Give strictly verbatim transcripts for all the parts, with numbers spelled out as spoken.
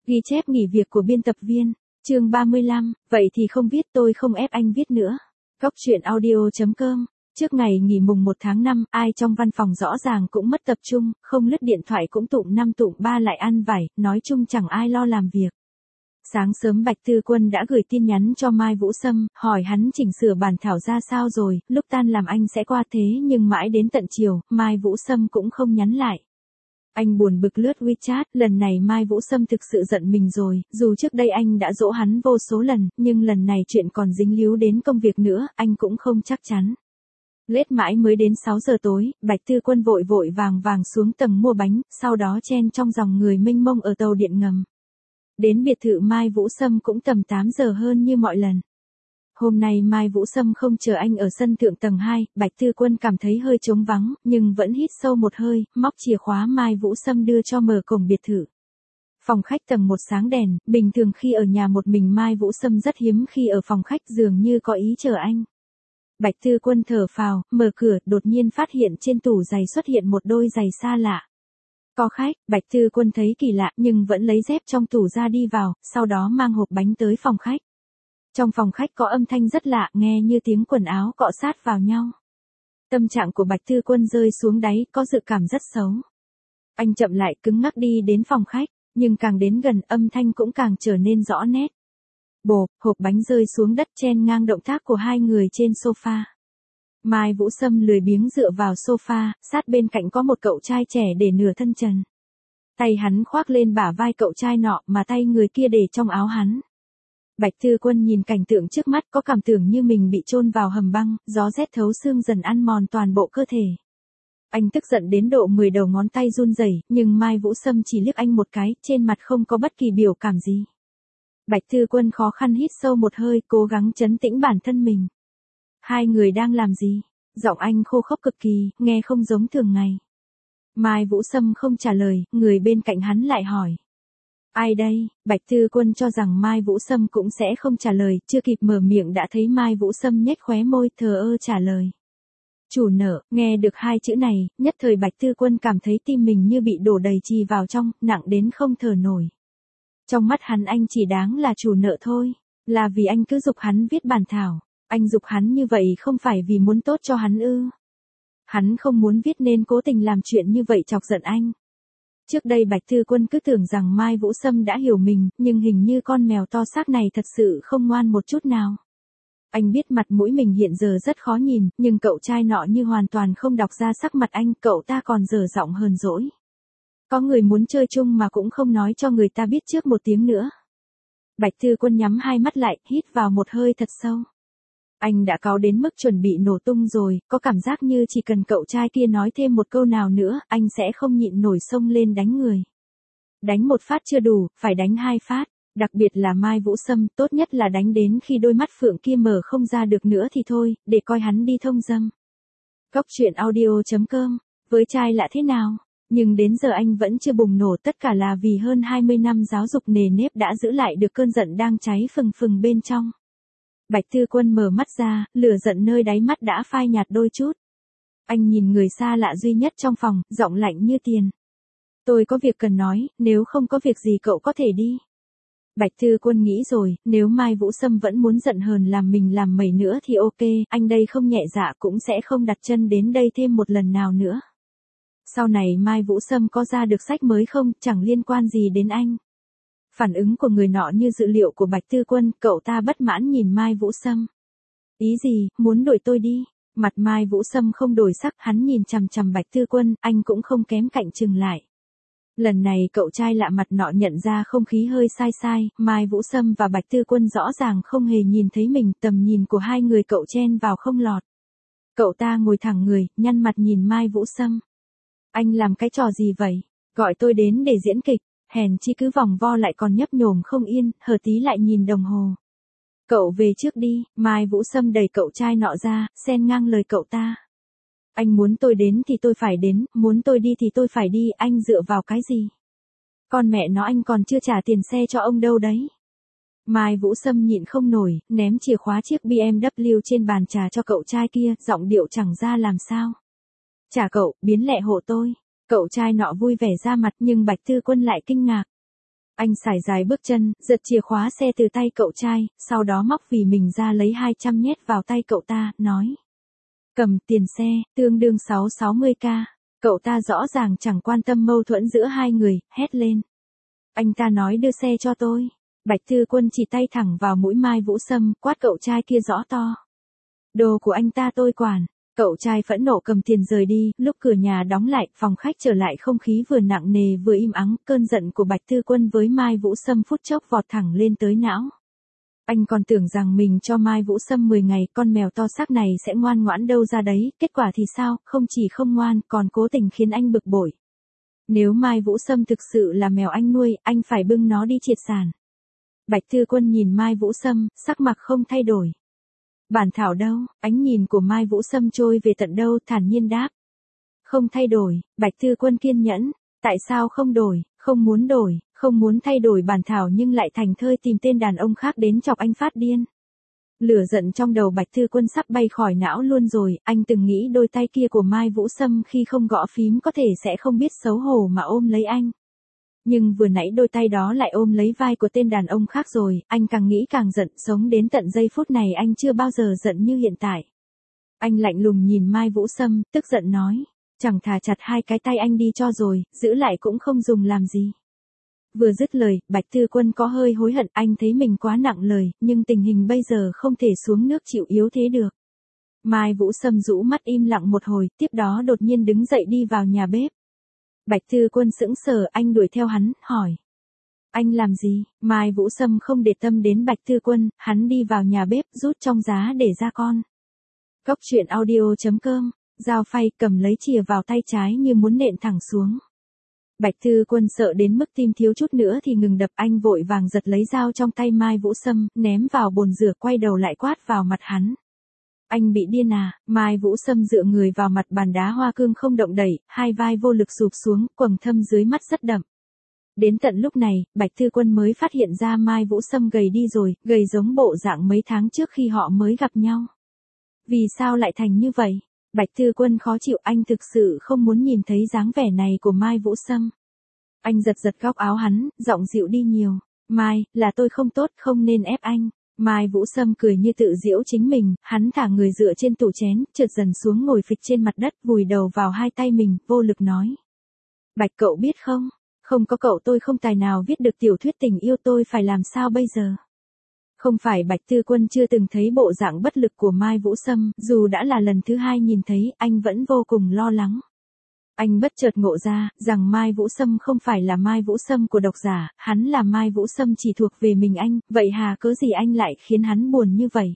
Ghi chép nghỉ việc của biên tập viên. Chương ba mươi lăm, vậy thì không viết tôi không ép anh viết nữa. Góc truyện audio chấm com. Trước ngày nghỉ mùng một tháng năm, ai trong văn phòng rõ ràng cũng mất tập trung, không lướt điện thoại cũng tụng năm tụng ba lại ăn vải, nói chung chẳng ai lo làm việc. Sáng sớm Bạch Tư Quân đã gửi tin nhắn cho Mai Vũ Sâm, hỏi hắn chỉnh sửa bản thảo ra sao rồi, lúc tan làm anh sẽ qua thế nhưng mãi đến tận chiều, Mai Vũ Sâm cũng không nhắn lại. Anh buồn bực lướt WeChat, lần này Mai Vũ Sâm thực sự giận mình rồi, dù trước đây anh đã dỗ hắn vô số lần, nhưng lần này chuyện còn dính líu đến công việc nữa, anh cũng không chắc chắn. Lết mãi mới đến sáu giờ tối, Bạch Tư Quân vội vội vàng vàng xuống tầng mua bánh, sau đó chen trong dòng người mênh mông ở tàu điện ngầm. Đến biệt thự Mai Vũ Sâm cũng tầm tám giờ hơn như mọi lần. Hôm nay Mai Vũ Sâm không chờ anh ở sân thượng tầng hai, Bạch Tư Quân cảm thấy hơi trống vắng, nhưng vẫn hít sâu một hơi, móc chìa khóa Mai Vũ Sâm đưa cho mở cổng biệt thự. Phòng khách tầng một sáng đèn, bình thường khi ở nhà một mình Mai Vũ Sâm rất hiếm khi ở phòng khách dường như có ý chờ anh. Bạch Tư Quân thở phào, mở cửa, đột nhiên phát hiện trên tủ giày xuất hiện một đôi giày xa lạ. Có khách, Bạch Tư Quân thấy kỳ lạ nhưng vẫn lấy dép trong tủ ra đi vào, sau đó mang hộp bánh tới phòng khách. Trong phòng khách có âm thanh rất lạ, nghe như tiếng quần áo cọ sát vào nhau. Tâm trạng của Bạch Tư Quân rơi xuống đáy, có dự cảm rất xấu. Anh chậm lại cứng ngắc đi đến phòng khách, nhưng càng đến gần âm thanh cũng càng trở nên rõ nét. Bộp, hộp bánh rơi xuống đất chen ngang động tác của hai người trên sofa. Mai Vũ Sâm lười biếng dựa vào sofa, sát bên cạnh có một cậu trai trẻ để nửa thân trần. Tay hắn khoác lên bả vai cậu trai nọ mà tay người kia để trong áo hắn. Bạch Tư Quân nhìn cảnh tượng trước mắt có cảm tưởng như mình bị chôn vào hầm băng, gió rét thấu xương dần ăn mòn toàn bộ cơ thể. Anh tức giận đến độ mười đầu ngón tay run rẩy, nhưng Mai Vũ Sâm chỉ liếc anh một cái, trên mặt không có bất kỳ biểu cảm gì. Bạch Tư Quân khó khăn hít sâu một hơi, cố gắng trấn tĩnh bản thân mình. Hai người đang làm gì? Giọng anh khô khốc cực kỳ, nghe không giống thường ngày. Mai Vũ Sâm không trả lời, người bên cạnh hắn lại hỏi. Ai đây? Bạch Tư Quân cho rằng Mai Vũ Sâm cũng sẽ không trả lời, chưa kịp mở miệng đã thấy Mai Vũ Sâm nhếch khóe môi, thờ ơ trả lời. Chủ nợ, nghe được hai chữ này, nhất thời Bạch Tư Quân cảm thấy tim mình như bị đổ đầy trì vào trong, nặng đến không thở nổi. Trong mắt hắn anh chỉ đáng là chủ nợ thôi, là vì anh cứ giục hắn viết bản thảo, anh giục hắn như vậy không phải vì muốn tốt cho hắn ư. Hắn không muốn viết nên cố tình làm chuyện như vậy chọc giận anh. Trước đây Bạch Tư Quân cứ tưởng rằng Mai Vũ Sâm đã hiểu mình, nhưng hình như con mèo to xác này thật sự không ngoan một chút nào. Anh biết mặt mũi mình hiện giờ rất khó nhìn, nhưng cậu trai nọ như hoàn toàn không đọc ra sắc mặt anh, cậu ta còn dở giọng hờn dỗi. Có người muốn chơi chung mà cũng không nói cho người ta biết trước một tiếng nữa. Bạch Tư Quân nhắm hai mắt lại, hít vào một hơi thật sâu. Anh đã cáu đến mức chuẩn bị nổ tung rồi, có cảm giác như chỉ cần cậu trai kia nói thêm một câu nào nữa, anh sẽ không nhịn nổi xông lên đánh người. Đánh một phát chưa đủ, phải đánh hai phát, đặc biệt là Mai Vũ Sâm, tốt nhất là đánh đến khi đôi mắt phượng kia mở không ra được nữa thì thôi, để coi hắn đi thông dâm. Góc truyện audio chấm com, với trai lạ thế nào? Nhưng đến giờ anh vẫn chưa bùng nổ, tất cả là vì hơn hai mươi năm giáo dục nề nếp đã giữ lại được cơn giận đang cháy phừng phừng bên trong. Bạch Tư Quân mở mắt ra, lửa giận nơi đáy mắt đã phai nhạt đôi chút. Anh nhìn người xa lạ duy nhất trong phòng, giọng lạnh như tiền. Tôi có việc cần nói, nếu không có việc gì cậu có thể đi. Bạch Tư Quân nghĩ rồi, nếu Mai Vũ Sâm vẫn muốn giận hờn làm mình làm mẩy nữa thì ok, anh đây không nhẹ dạ cũng sẽ không đặt chân đến đây thêm một lần nào nữa. Sau này Mai Vũ Sâm có ra được sách mới không, chẳng liên quan gì đến anh. Phản ứng của người nọ như dự liệu của Bạch Tư Quân, cậu ta bất mãn nhìn Mai Vũ Sâm. Ý gì, muốn đuổi tôi đi? Mặt Mai Vũ Sâm không đổi sắc, hắn nhìn chằm chằm Bạch Tư Quân, anh cũng không kém cạnh chừng lại. Lần này cậu trai lạ mặt nọ nhận ra không khí hơi sai sai, Mai Vũ Sâm và Bạch Tư Quân rõ ràng không hề nhìn thấy mình, tầm nhìn của hai người cậu chen vào không lọt. Cậu ta ngồi thẳng người, nhăn mặt nhìn Mai Vũ Sâm. Anh làm cái trò gì vậy? Gọi tôi đến để diễn kịch, hèn chi cứ vòng vo lại còn nhấp nhổm không yên, hờ tí lại nhìn đồng hồ. Cậu về trước đi, Mai Vũ Sâm đẩy cậu trai nọ ra, xen ngang lời cậu ta. Anh muốn tôi đến thì tôi phải đến, muốn tôi đi thì tôi phải đi, anh dựa vào cái gì? Con mẹ nó anh còn chưa trả tiền xe cho ông đâu đấy. Mai Vũ Sâm nhịn không nổi, ném chìa khóa chiếc bê em vê trên bàn trà cho cậu trai kia, giọng điệu chẳng ra làm sao. Trả cậu, biến lẹ hộ tôi. Cậu trai nọ vui vẻ ra mặt nhưng Bạch Tư Quân lại kinh ngạc. Anh sải dài bước chân, giật chìa khóa xe từ tay cậu trai, sau đó móc vì mình ra lấy hai trăm nhét vào tay cậu ta, nói. Cầm tiền xe, tương đương sáu trăm sáu mươi k. Cậu ta rõ ràng chẳng quan tâm mâu thuẫn giữa hai người, hét lên. Anh ta nói đưa xe cho tôi. Bạch Thư Quân chỉ tay thẳng vào mũi Mai Vũ Sâm, quát cậu trai kia rõ to. Đồ của anh ta tôi quản. Cậu trai phẫn nộ cầm tiền rời đi, lúc cửa nhà đóng lại, phòng khách trở lại không khí vừa nặng nề vừa im ắng, cơn giận của Bạch Thư Quân với Mai Vũ Sâm phút chốc vọt thẳng lên tới não. Anh còn tưởng rằng mình cho Mai Vũ Sâm mười ngày, con mèo to xác này sẽ ngoan ngoãn đâu ra đấy, kết quả thì sao, không chỉ không ngoan, còn cố tình khiến anh bực bội. Nếu Mai Vũ Sâm thực sự là mèo anh nuôi, anh phải bưng nó đi triệt sản. Bạch Thư Quân nhìn Mai Vũ Sâm, sắc mặt không thay đổi. Bản thảo đâu, ánh nhìn của Mai Vũ Sâm trôi về tận đâu, thản nhiên đáp. Không thay đổi. Bạch Thư Quân kiên nhẫn. Tại sao không đổi, không muốn đổi, không muốn thay đổi bản thảo nhưng lại thành thơi tìm tên đàn ông khác đến chọc anh phát điên. Lửa giận trong đầu Bạch Thư Quân sắp bay khỏi não luôn rồi, anh từng nghĩ đôi tay kia của Mai Vũ Sâm khi không gõ phím có thể sẽ không biết xấu hổ mà ôm lấy anh. Nhưng vừa nãy đôi tay đó lại ôm lấy vai của tên đàn ông khác rồi, anh càng nghĩ càng giận, sống đến tận giây phút này anh chưa bao giờ giận như hiện tại. Anh lạnh lùng nhìn Mai Vũ Sâm, tức giận nói, chẳng thà chặt hai cái tay anh đi cho rồi, giữ lại cũng không dùng làm gì. Vừa dứt lời, Bạch Thư Quân có hơi hối hận, anh thấy mình quá nặng lời, nhưng tình hình bây giờ không thể xuống nước chịu yếu thế được. Mai Vũ Sâm rũ mắt im lặng một hồi, tiếp đó đột nhiên đứng dậy đi vào nhà bếp. Bạch Thư Quân sững sờ, anh đuổi theo hắn, hỏi. Anh làm gì? Mai Vũ Sâm không để tâm đến Bạch Thư Quân, hắn đi vào nhà bếp, rút trong giá để ra con. Cốc truyện audio chấm com, dao phay cầm lấy chìa vào tay trái như muốn nện thẳng xuống. Bạch Thư Quân sợ đến mức tim thiếu chút nữa thì ngừng đập, anh vội vàng giật lấy dao trong tay Mai Vũ Sâm, ném vào bồn rửa, quay đầu lại quát vào mặt hắn. Anh bị điên à? Mai Vũ Sâm dựa người vào mặt bàn đá hoa cương không động đậy, hai vai vô lực sụp xuống, quầng thâm dưới mắt rất đậm. Đến tận lúc này, Bạch Thư Quân mới phát hiện ra Mai Vũ Sâm gầy đi rồi, gầy giống bộ dạng mấy tháng trước khi họ mới gặp nhau. Vì sao lại thành như vậy? Bạch Thư Quân khó chịu, anh thực sự không muốn nhìn thấy dáng vẻ này của Mai Vũ Sâm. Anh giật giật góc áo hắn, giọng dịu đi nhiều. Mai, là tôi không tốt, không nên ép anh. Mai Vũ Sâm cười như tự giễu chính mình, hắn thả người dựa trên tủ chén, trượt dần xuống ngồi phịch trên mặt đất, vùi đầu vào hai tay mình, vô lực nói. Bạch cậu biết không, không có cậu tôi không tài nào viết được tiểu thuyết tình yêu, tôi phải làm sao bây giờ? Không phải Bạch Thư Quân chưa từng thấy bộ dạng bất lực của Mai Vũ Sâm, dù đã là lần thứ hai nhìn thấy, anh vẫn vô cùng lo lắng. Anh bất chợt ngộ ra, rằng Mai Vũ Sâm không phải là Mai Vũ Sâm của độc giả, hắn là Mai Vũ Sâm chỉ thuộc về mình anh, vậy hà cớ gì anh lại khiến hắn buồn như vậy?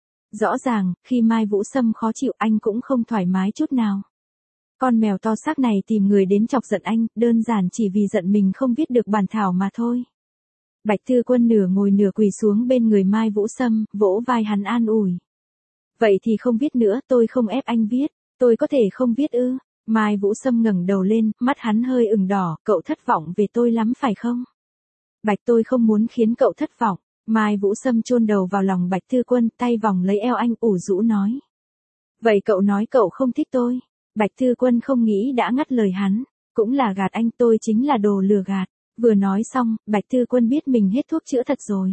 Rõ ràng, khi Mai Vũ Sâm khó chịu anh cũng không thoải mái chút nào. Con mèo to xác này tìm người đến chọc giận anh, đơn giản chỉ vì giận mình không viết được bản thảo mà thôi. Bạch Thư Quân nửa ngồi nửa quỳ xuống bên người Mai Vũ Sâm, vỗ vai hắn an ủi. Vậy thì không viết nữa, tôi không ép anh viết, tôi có thể không viết ư? Mai Vũ Sâm ngẩng đầu lên, mắt hắn hơi ửng đỏ, cậu thất vọng về tôi lắm phải không? Bạch tôi không muốn khiến cậu thất vọng. Mai Vũ Sâm chôn đầu vào lòng Bạch Thư Quân, tay vòng lấy eo anh, ủ rũ nói. Vậy cậu nói cậu không thích tôi. Bạch Thư Quân không nghĩ đã ngắt lời hắn, cũng là gạt anh, tôi chính là đồ lừa gạt. Vừa nói xong, Bạch Thư Quân biết mình hết thuốc chữa thật rồi.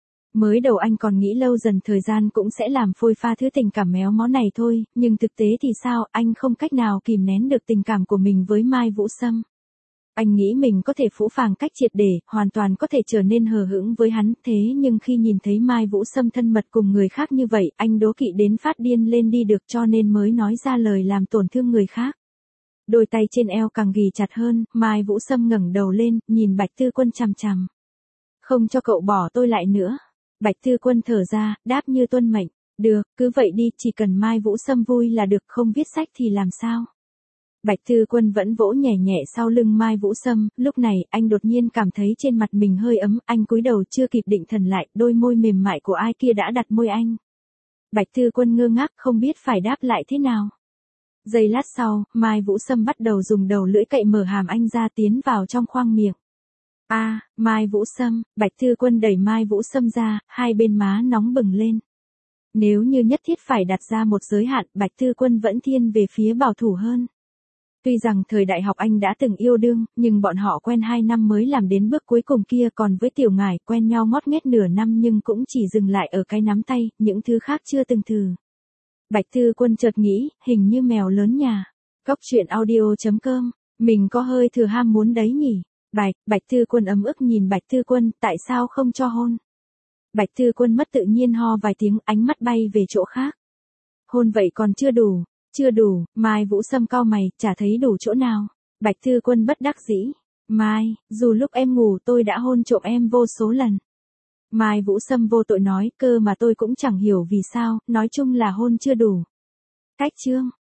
Mới đầu anh còn nghĩ lâu dần thời gian cũng sẽ làm phôi pha thứ tình cảm méo mó này thôi, nhưng thực tế thì sao, anh không cách nào kìm nén được tình cảm của mình với Mai Vũ Sâm. Anh nghĩ mình có thể phũ phàng cách triệt để, hoàn toàn có thể trở nên hờ hững với hắn, thế nhưng khi nhìn thấy Mai Vũ Sâm thân mật cùng người khác như vậy, anh đố kỵ đến phát điên lên đi được, cho nên mới nói ra lời làm tổn thương người khác. Đôi tay trên eo càng ghì chặt hơn, Mai Vũ Sâm ngẩng đầu lên, nhìn Bạch Thư Quân chằm chằm. Không cho cậu bỏ tôi lại nữa. Bạch Thư Quân thở ra, đáp như tuân mệnh. Được, cứ vậy đi, chỉ cần Mai Vũ Sâm vui là được, không viết sách thì làm sao? Bạch Thư Quân vẫn vỗ nhẹ nhẹ sau lưng Mai Vũ Sâm, lúc này, anh đột nhiên cảm thấy trên mặt mình hơi ấm, anh cúi đầu chưa kịp định thần lại, đôi môi mềm mại của ai kia đã đặt môi anh. Bạch Thư Quân ngơ ngác không biết phải đáp lại thế nào. Giây lát sau, Mai Vũ Sâm bắt đầu dùng đầu lưỡi cậy mở hàm anh ra tiến vào trong khoang miệng. A, à, Mai Vũ Sâm, Bạch Thư Quân đẩy Mai Vũ Sâm ra, hai bên má nóng bừng lên. Nếu như nhất thiết phải đặt ra một giới hạn, Bạch Thư Quân vẫn thiên về phía bảo thủ hơn. Tuy rằng thời đại học anh đã từng yêu đương, nhưng bọn họ quen hai năm mới làm đến bước cuối cùng kia, còn với Tiểu Ngải quen nhau ngót nghét nửa năm nhưng cũng chỉ dừng lại ở cái nắm tay, những thứ khác chưa từng thử. Bạch Thư Quân chợt nghĩ, hình như mèo lớn nhà. Cóc truyện audio chấm com, mình có hơi thừa ham muốn đấy nhỉ. Bạch, Bạch Thư Quân ấm ức nhìn Bạch Thư Quân, tại sao không cho hôn? Bạch Thư Quân mất tự nhiên ho vài tiếng, ánh mắt bay về chỗ khác. Hôn vậy còn chưa đủ, chưa đủ, Mai Vũ Sâm cau mày, chả thấy đủ chỗ nào. Bạch Thư Quân bất đắc dĩ. Mai, dù lúc em ngủ tôi đã hôn trộm em vô số lần. Mai Vũ Sâm vô tội nói, cơ mà tôi cũng chẳng hiểu vì sao, nói chung là hôn chưa đủ. Cách chương.